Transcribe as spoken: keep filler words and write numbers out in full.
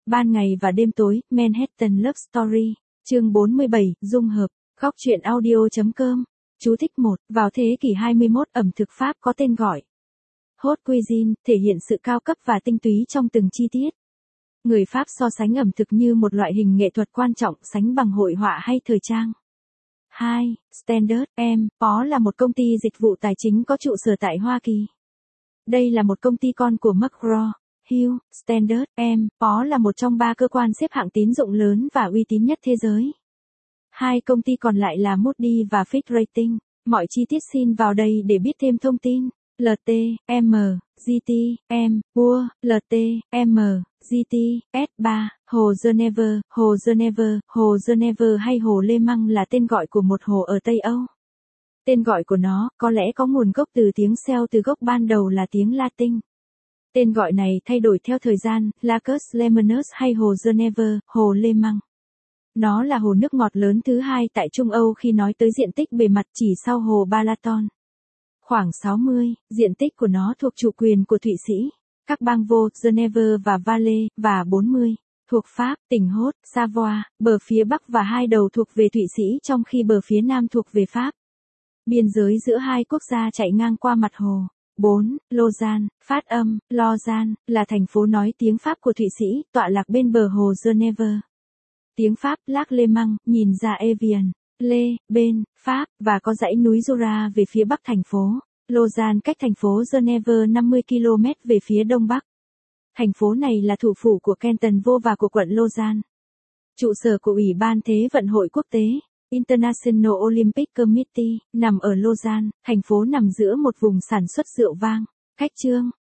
Ban ngày và đêm tối, Manhattan Love Story, chương bốn mươi bảy, dung hợp, góc truyện audio chấm com. Chú thích một, vào thế kỷ hai mươi mốt ẩm thực Pháp có tên gọi Haute Cuisine, thể hiện sự cao cấp và tinh túy trong từng chi tiết. Người Pháp so sánh ẩm thực như một loại hình nghệ thuật quan trọng sánh bằng hội họa hay thời trang. hai. Standard and Poor's là một công ty dịch vụ tài chính có trụ sở tại Hoa Kỳ. Đây là một công ty con của McGraw Hill. Standard and Poor's là một trong ba cơ quan xếp hạng tín dụng lớn và uy tín nhất thế giới. Hai công ty còn lại là Moody và Fitch Rating. Mọi chi tiết xin vào đây để biết thêm thông tin. lờ tê em giê tê em Poor, lờ tê em giê tê ét ba, Hồ Geneva, Hồ Geneva, Hồ Geneva hay Hồ Lê Măng là tên gọi của một hồ ở Tây Âu. Tên gọi của nó có lẽ có nguồn gốc từ tiếng Celt từ gốc ban đầu là tiếng Latin. Tên gọi này thay đổi theo thời gian, Lacus Lemanus hay Hồ Geneva, Hồ Lê Măng. Nó là hồ nước ngọt lớn thứ hai tại Trung Âu khi nói tới diện tích bề mặt chỉ sau hồ Balaton. Khoảng sáu mươi, diện tích của nó thuộc chủ quyền của Thụy Sĩ, các bang Vaud, Geneva và Valais, và bốn mươi, thuộc Pháp, tỉnh Haute, Savoie, bờ phía Bắc và hai đầu thuộc về Thụy Sĩ trong khi bờ phía Nam thuộc về Pháp. Biên giới giữa hai quốc gia chạy ngang qua mặt hồ. bốn. Lausanne, phát âm, Lausanne, là thành phố nói tiếng Pháp của Thụy Sĩ, tọa lạc bên bờ hồ Geneva. Tiếng Pháp, Lac Le Mans, nhìn ra Evian, Lê, bên, Pháp, và có dãy núi Jura về phía bắc thành phố. Lausanne cách thành phố Geneva năm mươi ki lô mét về phía đông bắc. Thành phố này là thủ phủ của Canton Vaud và của quận Lausanne. Trụ sở của Ủy ban Thế vận hội quốc tế, International Olympic Committee, nằm ở Lausanne. Thành phố nằm giữa một vùng sản xuất rượu vang. Khách trương,